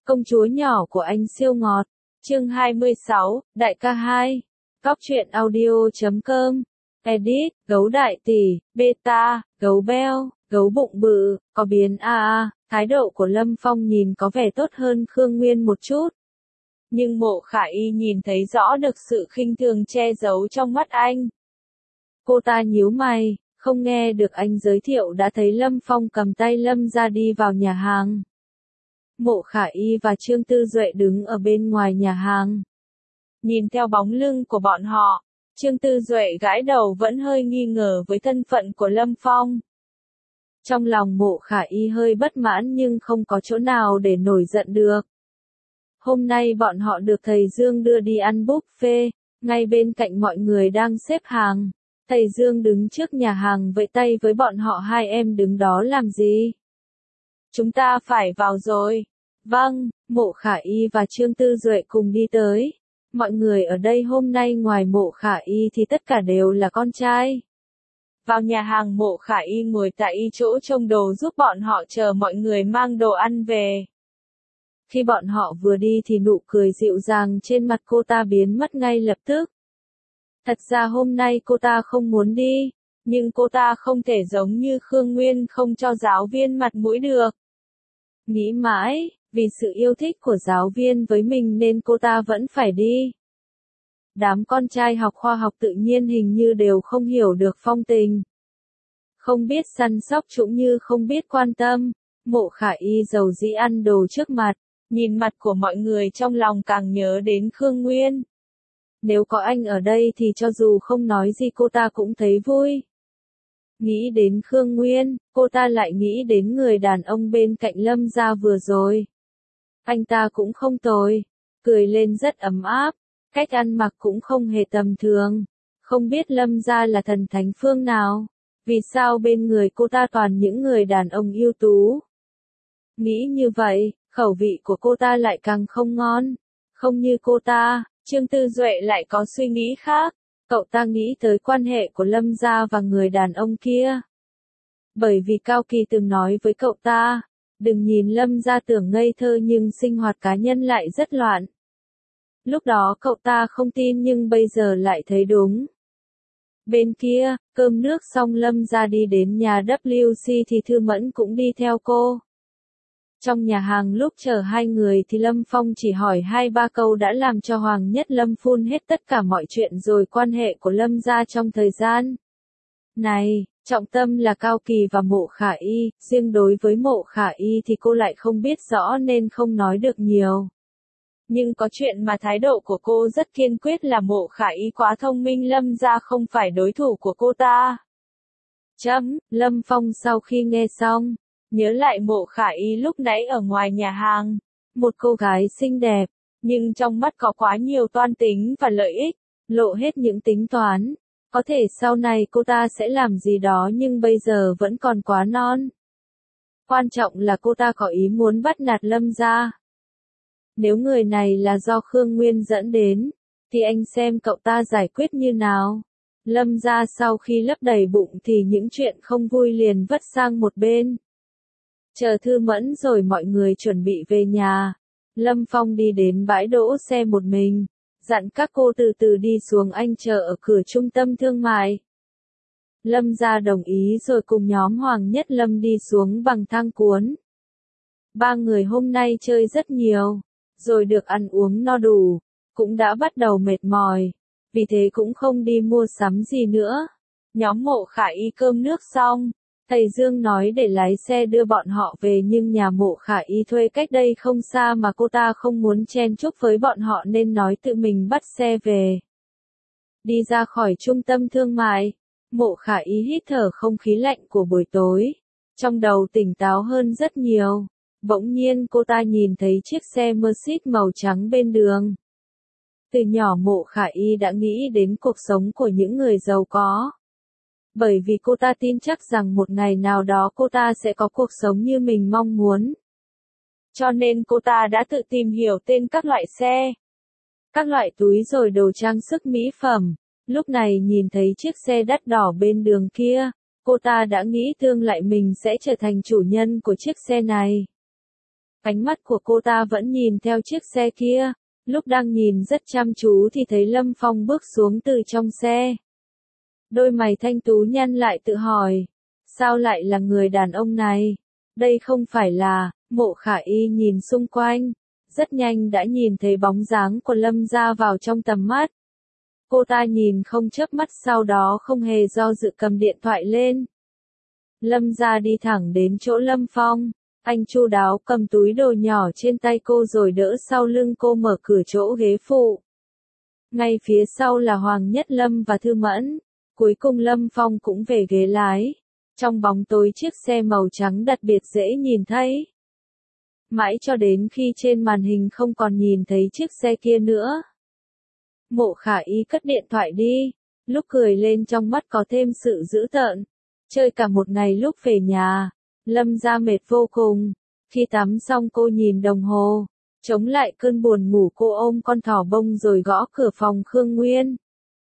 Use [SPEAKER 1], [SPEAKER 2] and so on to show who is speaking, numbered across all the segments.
[SPEAKER 1] Công chúa nhỏ của anh siêu ngọt. Chương 26, Đại ca 2. Góc truyện audio.com. Edit, gấu đại tỷ, beta, gấu beo, gấu bụng bự, có biến thái độ của Lâm Phong nhìn có vẻ tốt hơn Khương Nguyên một chút. Nhưng Mộ Khả Y nhìn thấy rõ được sự khinh thường che giấu trong mắt anh. Cô ta nhíu mày, không nghe được anh giới thiệu đã thấy Lâm Phong cầm tay Lâm ra đi vào nhà hàng. Mộ Khả Y và Trương Tư Duệ đứng ở bên ngoài nhà hàng. Nhìn theo bóng lưng của bọn họ, Trương Tư Duệ gãi đầu vẫn hơi nghi ngờ với thân phận của Lâm Phong. Trong lòng Mộ Khả Y hơi bất mãn nhưng không có chỗ nào để nổi giận được. Hôm nay bọn họ được thầy Dương đưa đi ăn buffet, ngay bên cạnh mọi người đang xếp hàng. Thầy Dương đứng trước nhà hàng vẫy tay với bọn họ, hai em đứng đó làm gì? Chúng ta phải vào rồi. Vâng, Mộ Khả Y và Trương Tư Duệ cùng đi tới. Mọi người ở đây hôm nay ngoài Mộ Khả Y thì tất cả đều là con trai. Vào nhà hàng, Mộ Khả Y ngồi tại chỗ trông đồ giúp bọn họ chờ mọi người mang đồ ăn về. Khi bọn họ vừa đi thì nụ cười dịu dàng trên mặt cô ta biến mất ngay lập tức. Thật ra hôm nay cô ta không muốn đi, nhưng cô ta không thể giống như Khương Nguyên không cho giáo viên mặt mũi được. Nghĩ mãi, vì sự yêu thích của giáo viên với mình nên cô ta vẫn phải đi. Đám con trai học khoa học tự nhiên hình như đều không hiểu được phong tình. Không biết săn sóc cũng như không biết quan tâm. Mộ Khả Y giàu dĩ ăn đồ trước mặt, nhìn mặt của mọi người trong lòng càng nhớ đến Khương Nguyên. Nếu có anh ở đây thì cho dù không nói gì cô ta cũng thấy vui. Nghĩ đến Khương Nguyên, cô ta lại nghĩ đến người đàn ông bên cạnh Lâm gia vừa rồi. Anh ta cũng không tồi, cười lên rất ấm áp, cách ăn mặc cũng không hề tầm thường. Không biết Lâm gia là thần thánh phương nào, vì sao bên người cô ta toàn những người đàn ông ưu tú. Nghĩ như vậy, khẩu vị của cô ta lại càng không ngon. Không như cô ta, Trương Tư Duệ lại có suy nghĩ khác. Cậu ta nghĩ tới quan hệ của Lâm gia và người đàn ông kia. Bởi vì Cao Kỳ từng nói với cậu ta, đừng nhìn Lâm gia tưởng ngây thơ nhưng sinh hoạt cá nhân lại rất loạn. Lúc đó cậu ta không tin nhưng bây giờ lại thấy đúng. Bên kia, cơm nước xong Lâm gia đi đến nhà WC thì Thư Mẫn cũng đi theo cô. Trong nhà hàng lúc chờ hai người thì Lâm Phong chỉ hỏi 2-3 câu đã làm cho Hoàng Nhất Lâm phun hết tất cả mọi chuyện rồi quan hệ của Lâm gia trong thời gian này. Trọng tâm là Cao Kỳ và Mộ Khả Y, riêng đối với Mộ Khả Y thì cô lại không biết rõ nên không nói được nhiều. Nhưng có chuyện mà thái độ của cô rất kiên quyết là Mộ Khả Y quá thông minh, Lâm gia không phải đối thủ của cô ta. Lâm Phong sau khi nghe xong, nhớ lại Mộ Khả Y lúc nãy ở ngoài nhà hàng, một cô gái xinh đẹp, nhưng trong mắt có quá nhiều toan tính và lợi ích, lộ hết những tính toán. Có thể sau này cô ta sẽ làm gì đó nhưng bây giờ vẫn còn quá non. Quan trọng là cô ta có ý muốn bắt nạt Lâm gia. Nếu người này là do Khương Nguyên dẫn đến, thì anh xem cậu ta giải quyết như nào. Lâm gia sau khi lấp đầy bụng thì những chuyện không vui liền vất sang một bên. Chờ Thư Mẫn rồi mọi người chuẩn bị về nhà. Lâm Phong đi đến bãi đỗ xe một mình, dặn các cô từ từ đi xuống, anh chờ ở cửa trung tâm thương mại. Lâm gia đồng ý rồi cùng nhóm Hoàng Nhất Lâm đi xuống bằng thang cuốn. Ba người hôm nay chơi rất nhiều, rồi được ăn uống no đủ, cũng đã bắt đầu mệt mỏi, vì thế cũng không đi mua sắm gì nữa. Nhóm Mộ Khả Y cơm nước xong, thầy Dương nói để lái xe đưa bọn họ về nhưng nhà Mộ Khả Y thuê cách đây không xa mà cô ta không muốn chen chúc với bọn họ nên nói tự mình bắt xe về. Đi ra khỏi trung tâm thương mại, Mộ Khả Y hít thở không khí lạnh của buổi tối, trong đầu tỉnh táo hơn rất nhiều. Bỗng nhiên cô ta nhìn thấy chiếc xe Mercedes màu trắng bên đường. Từ nhỏ Mộ Khả Y đã nghĩ đến cuộc sống của những người giàu có. Bởi vì cô ta tin chắc rằng một ngày nào đó cô ta sẽ có cuộc sống như mình mong muốn. Cho nên cô ta đã tự tìm hiểu tên các loại xe, các loại túi rồi đồ trang sức mỹ phẩm. Lúc này nhìn thấy chiếc xe đắt đỏ bên đường kia, cô ta đã nghĩ tương lai mình sẽ trở thành chủ nhân của chiếc xe này. Ánh mắt của cô ta vẫn nhìn theo chiếc xe kia, lúc đang nhìn rất chăm chú thì thấy Lâm Phong bước xuống từ trong xe. Đôi mày thanh tú nhăn lại tự hỏi, sao lại là người đàn ông này? Đây không phải là, Mộ Khả Y nhìn xung quanh, rất nhanh đã nhìn thấy bóng dáng của Lâm gia vào trong tầm mắt. Cô ta nhìn không chớp mắt, sau đó không hề do dự cầm điện thoại lên. Lâm gia đi thẳng đến chỗ Lâm Phong, anh chu đáo cầm túi đồ nhỏ trên tay cô rồi đỡ sau lưng cô, mở cửa chỗ ghế phụ. Ngay phía sau là Hoàng Nhất Lâm và Thư Mẫn, cuối cùng Lâm Phong cũng về ghế lái. Trong bóng tối chiếc xe màu trắng đặc biệt dễ nhìn thấy. Mãi cho đến khi trên màn hình không còn nhìn thấy chiếc xe kia nữa. Mộ Khả Y cất điện thoại đi, lúc cười lên trong mắt có thêm sự dữ tợn. Chơi cả một ngày lúc về nhà, Lâm gia mệt vô cùng. Khi tắm xong cô nhìn đồng hồ, chống lại cơn buồn ngủ cô ôm con thỏ bông rồi gõ cửa phòng Khương Nguyên.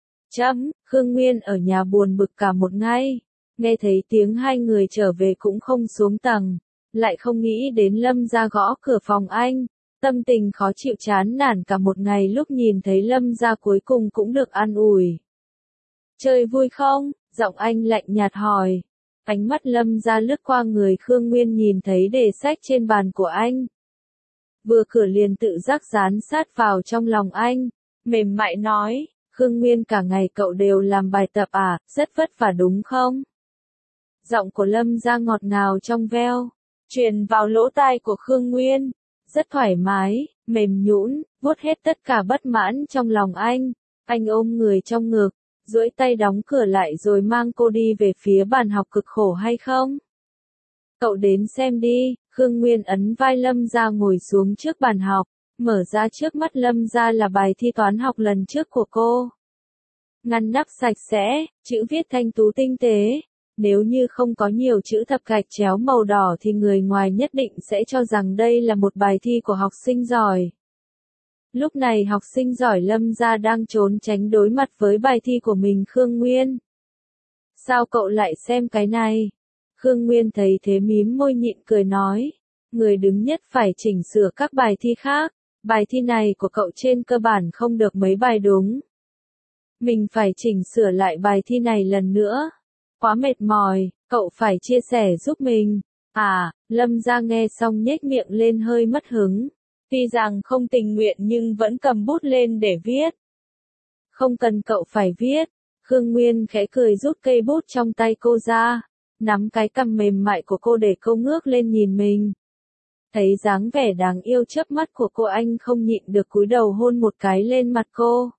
[SPEAKER 1] Khương Nguyên ở nhà buồn bực cả một ngày, nghe thấy tiếng hai người trở về cũng không xuống tầng, lại không nghĩ đến Lâm gia gõ cửa phòng anh. Tâm tình khó chịu chán nản cả một ngày, lúc nhìn thấy Lâm gia cuối cùng cũng được an ủi. Chơi vui không? Giọng anh lạnh nhạt hỏi. Ánh mắt Lâm gia lướt qua người Khương Nguyên, nhìn thấy đề sách trên bàn của anh. Vừa cửa liền tự giác dán sát vào trong lòng anh, mềm mại nói, Khương Nguyên cả ngày cậu đều làm bài tập à, rất vất vả đúng không? Giọng của Lâm gia ngọt ngào trong veo, truyền vào lỗ tai của Khương Nguyên, rất thoải mái, mềm nhũn, vuốt hết tất cả bất mãn trong lòng anh. Anh ôm người trong ngực, duỗi tay đóng cửa lại rồi mang cô đi về phía bàn học. Cực khổ hay không? Cậu đến xem đi. Khương Nguyên ấn vai Lâm gia ngồi xuống trước bàn học, mở ra trước mắt Lâm gia là bài thi toán học lần trước của cô. Ngăn nắp sạch sẽ, chữ viết thanh tú tinh tế. Nếu như không có nhiều chữ thập gạch chéo màu đỏ thì người ngoài nhất định sẽ cho rằng đây là một bài thi của học sinh giỏi. Lúc này học sinh giỏi Lâm gia đang trốn tránh đối mặt với bài thi của mình. Khương Nguyên, sao cậu lại xem cái này? Khương Nguyên thấy thế mím môi nhịn cười nói, người đứng nhất phải chỉnh sửa các bài thi khác, bài thi này của cậu trên cơ bản không được mấy bài đúng. Mình phải chỉnh sửa lại bài thi này lần nữa. Quá mệt mỏi, cậu phải chia sẻ giúp mình. À, Lâm gia nghe xong nhếch miệng lên hơi mất hứng. Tuy rằng không tình nguyện nhưng vẫn cầm bút lên để viết. Không cần cậu phải viết. Khương Nguyên khẽ cười rút cây bút trong tay cô ra, nắm cái cằm mềm mại của cô để cô ngước lên nhìn mình. Thấy dáng vẻ đáng yêu chớp mắt của cô, anh không nhịn được cúi đầu hôn một cái lên mặt cô.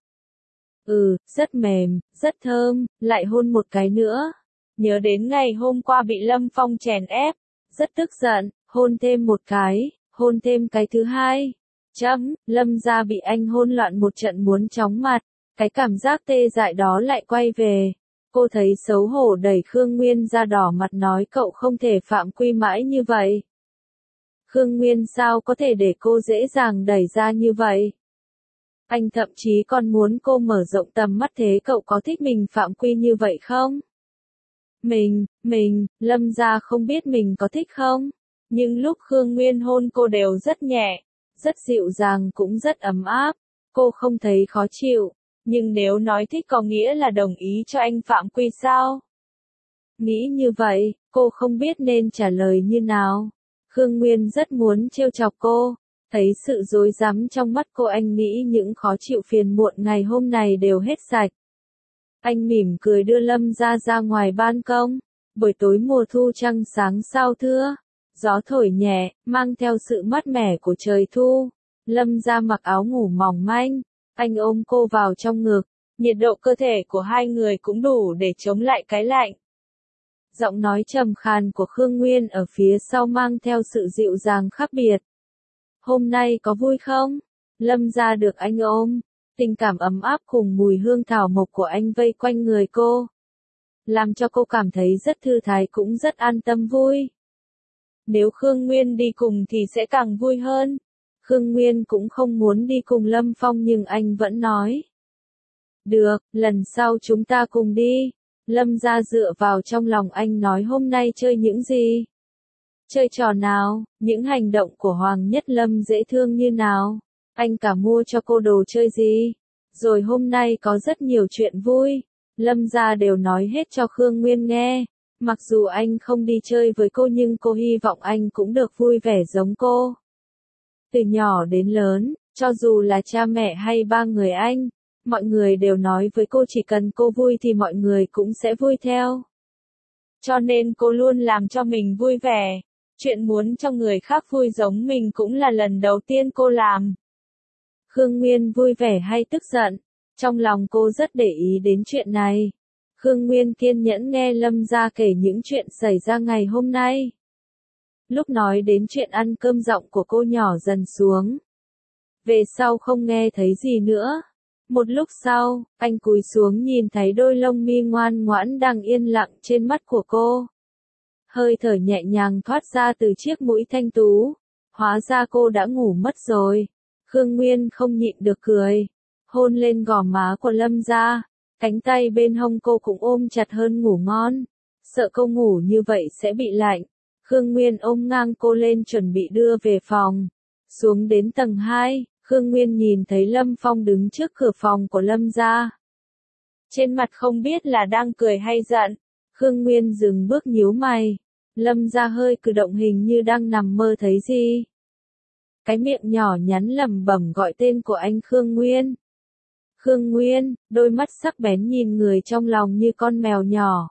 [SPEAKER 1] Rất mềm, rất thơm, lại hôn một cái nữa. Nhớ đến ngày hôm qua bị Lâm Phong chèn ép, rất tức giận, hôn thêm một cái, hôn thêm cái thứ hai. Lâm gia bị anh hôn loạn một trận muốn chóng mặt, cái cảm giác tê dại đó lại quay về. Cô thấy xấu hổ đẩy Khương Nguyên ra, đỏ mặt nói cậu không thể phạm quy mãi như vậy. Khương Nguyên sao có thể để cô dễ dàng đẩy ra như vậy? Anh thậm chí còn muốn cô mở rộng tầm mắt, thế cậu có thích mình phạm quy như vậy không? Lâm gia không biết mình có thích không? Nhưng lúc Khương Nguyên hôn cô đều rất nhẹ, rất dịu dàng, cũng rất ấm áp. Cô không thấy khó chịu. Nhưng nếu nói thích có nghĩa là đồng ý cho anh phạm quy sao? Nghĩ như vậy, cô không biết nên trả lời như nào. Khương Nguyên rất muốn trêu chọc cô. Thấy sự rối rắm trong mắt cô, anh nghĩ những khó chịu phiền muộn ngày hôm này đều hết sạch. Anh mỉm cười đưa Lâm gia ra ngoài ban công. Buổi tối mùa thu trăng sáng sao thưa. Gió thổi nhẹ, mang theo sự mát mẻ của trời thu. Lâm gia mặc áo ngủ mỏng manh. Anh ôm cô vào trong ngực. Nhiệt độ cơ thể của hai người cũng đủ để chống lại cái lạnh. Giọng nói trầm khàn của Khương Nguyên ở phía sau mang theo sự dịu dàng khác biệt. Hôm nay có vui không? Lâm gia được anh ôm. Tình cảm ấm áp cùng mùi hương thảo mộc của anh vây quanh người cô, làm cho cô cảm thấy rất thư thái, cũng rất an tâm vui. Nếu Khương Nguyên đi cùng thì sẽ càng vui hơn. Khương Nguyên cũng không muốn đi cùng Lâm Phong nhưng anh vẫn nói. Được, lần sau chúng ta cùng đi. Lâm gia dựa vào trong lòng anh nói, hôm nay chơi những gì? Chơi trò nào, những hành động của Hoàng Nhất Lâm dễ thương như nào, anh cả mua cho cô đồ chơi gì. Rồi hôm nay có rất nhiều chuyện vui, Lâm gia đều nói hết cho Khương Nguyên nghe. Mặc dù anh không đi chơi với cô nhưng cô hy vọng anh cũng được vui vẻ giống cô. Từ nhỏ đến lớn, cho dù là cha mẹ hay ba người anh, mọi người đều nói với cô chỉ cần cô vui thì mọi người cũng sẽ vui theo. Cho nên cô luôn làm cho mình vui vẻ. Chuyện muốn cho người khác vui giống mình cũng là lần đầu tiên cô làm. Khương Nguyên vui vẻ hay tức giận? Trong lòng cô rất để ý đến chuyện này. Khương Nguyên kiên nhẫn nghe Lâm gia kể những chuyện xảy ra ngày hôm nay. Lúc nói đến chuyện ăn cơm giọng của cô nhỏ dần xuống. Về sau không nghe thấy gì nữa. Một lúc sau, anh cúi xuống nhìn thấy đôi lông mi ngoan ngoãn đang yên lặng trên mắt của cô. Hơi thở nhẹ nhàng thoát ra từ chiếc mũi thanh tú. Hóa ra cô đã ngủ mất rồi. Khương Nguyên không nhịn được cười. Hôn lên gò má của Lâm gia. Cánh tay bên hông cô cũng ôm chặt hơn ngủ ngon. Sợ cô ngủ như vậy sẽ bị lạnh. Khương Nguyên ôm ngang cô lên chuẩn bị đưa về phòng. Xuống đến tầng 2, Khương Nguyên nhìn thấy Lâm Phong đứng trước cửa phòng của Lâm gia. Trên mặt không biết là đang cười hay giận. Khương Nguyên dừng bước nhíu mày. Lâm gia hơi cử động hình như đang nằm mơ thấy gì. Cái miệng nhỏ nhắn lẩm bẩm gọi tên của anh Khương Nguyên. Khương Nguyên, đôi mắt sắc bén nhìn người trong lòng như con mèo nhỏ.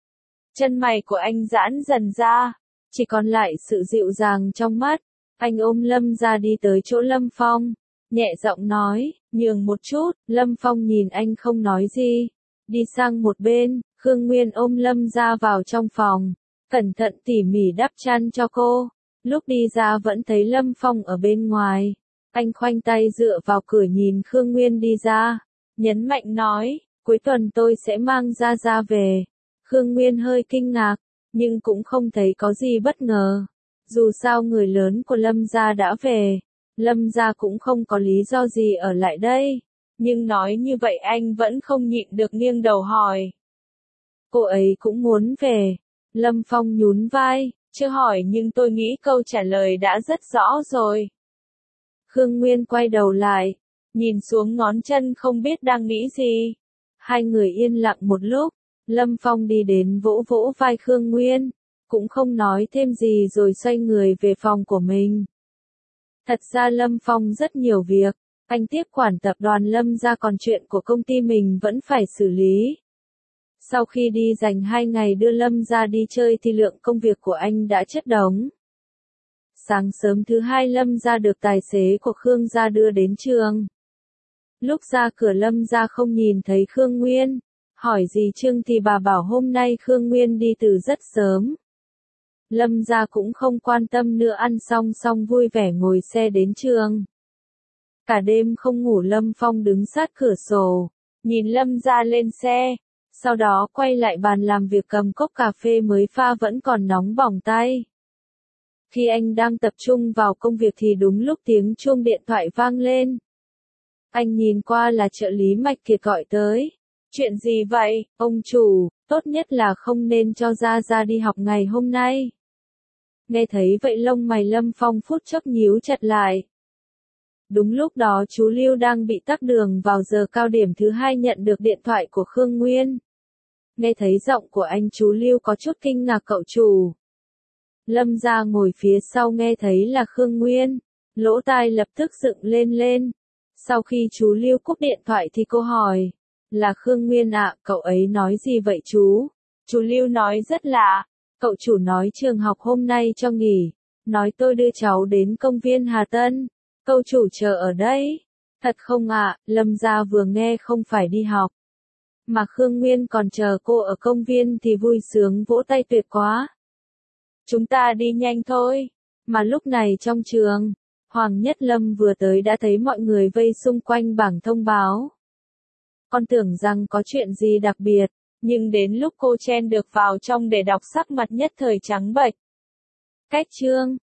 [SPEAKER 1] Chân mày của anh giãn dần ra, chỉ còn lại sự dịu dàng trong mắt. Anh ôm Lâm gia đi tới chỗ Lâm Phong, nhẹ giọng nói, nhường một chút. Lâm Phong nhìn anh không nói gì, đi sang một bên. Khương Nguyên ôm Lâm gia vào trong phòng, cẩn thận tỉ mỉ đắp chăn cho cô. Lúc đi ra vẫn thấy Lâm Phong ở bên ngoài. Anh khoanh tay dựa vào cửa nhìn Khương Nguyên đi ra, nhấn mạnh nói, cuối tuần tôi sẽ mang Gia Gia về. Khương Nguyên hơi kinh ngạc, nhưng cũng không thấy có gì bất ngờ. Dù sao người lớn của Lâm gia đã về, Lâm gia cũng không có lý do gì ở lại đây. Nhưng nói như vậy anh vẫn không nhịn được nghiêng đầu hỏi. Cô ấy cũng muốn về. Lâm Phong nhún vai, chưa hỏi nhưng tôi nghĩ câu trả lời đã rất rõ rồi. Khương Nguyên quay đầu lại, nhìn xuống ngón chân không biết đang nghĩ gì. Hai người yên lặng một lúc, Lâm Phong đi đến vỗ vỗ vai Khương Nguyên, cũng không nói thêm gì rồi xoay người về phòng của mình. Thật ra Lâm Phong rất nhiều việc, anh tiếp quản tập đoàn Lâm gia còn chuyện của công ty mình vẫn phải xử lý. Sau khi đi dành 2 ngày đưa Lâm gia đi chơi thì lượng công việc của anh đã chất đống. Sáng sớm thứ 2 Lâm gia được tài xế của Khương gia đưa đến trường. Lúc ra cửa Lâm gia không nhìn thấy Khương Nguyên. Hỏi dì Trương thì bà bảo hôm nay Khương Nguyên đi từ rất sớm. Lâm gia cũng không quan tâm nữa, ăn xong vui vẻ ngồi xe đến trường. Cả đêm không ngủ Lâm Phong đứng sát cửa sổ, nhìn Lâm gia lên xe. Sau đó quay lại bàn làm việc cầm cốc cà phê mới pha vẫn còn nóng bỏng tay. Khi anh đang tập trung vào công việc thì đúng lúc tiếng chuông điện thoại vang lên. Anh nhìn qua là trợ lý Mạch Kiệt gọi tới. Chuyện gì vậy, ông chủ, tốt nhất là không nên cho Gia Gia đi học ngày hôm nay. Nghe thấy vậy lông mày Lâm Phong phút chốc nhíu chặt lại. Đúng lúc đó chú Lưu đang bị tắc đường vào giờ cao điểm thứ 2 nhận được điện thoại của Khương Nguyên. Nghe thấy giọng của anh chú Lưu có chút kinh ngạc cậu chủ. Lâm gia ngồi phía sau nghe thấy là Khương Nguyên, lỗ tai lập tức dựng lên. Sau khi chú Lưu cúp điện thoại thì cô hỏi, là Khương Nguyên ạ, cậu ấy nói gì vậy chú? Chú Lưu nói rất lạ, cậu chủ nói trường học hôm nay cho nghỉ, nói tôi đưa cháu đến công viên Hà Tân, cậu chủ chờ ở đây. Thật không ạ? Lâm gia vừa nghe không phải đi học, mà Khương Nguyên còn chờ cô ở công viên thì vui sướng vỗ tay tuyệt quá. Chúng ta đi nhanh thôi. Mà lúc này trong trường, Hoàng Nhất Lâm vừa tới đã thấy mọi người vây xung quanh bảng thông báo. Con tưởng rằng có chuyện gì đặc biệt, nhưng đến lúc cô chen được vào trong để đọc sắc mặt nhất thời trắng bệch. Cách chương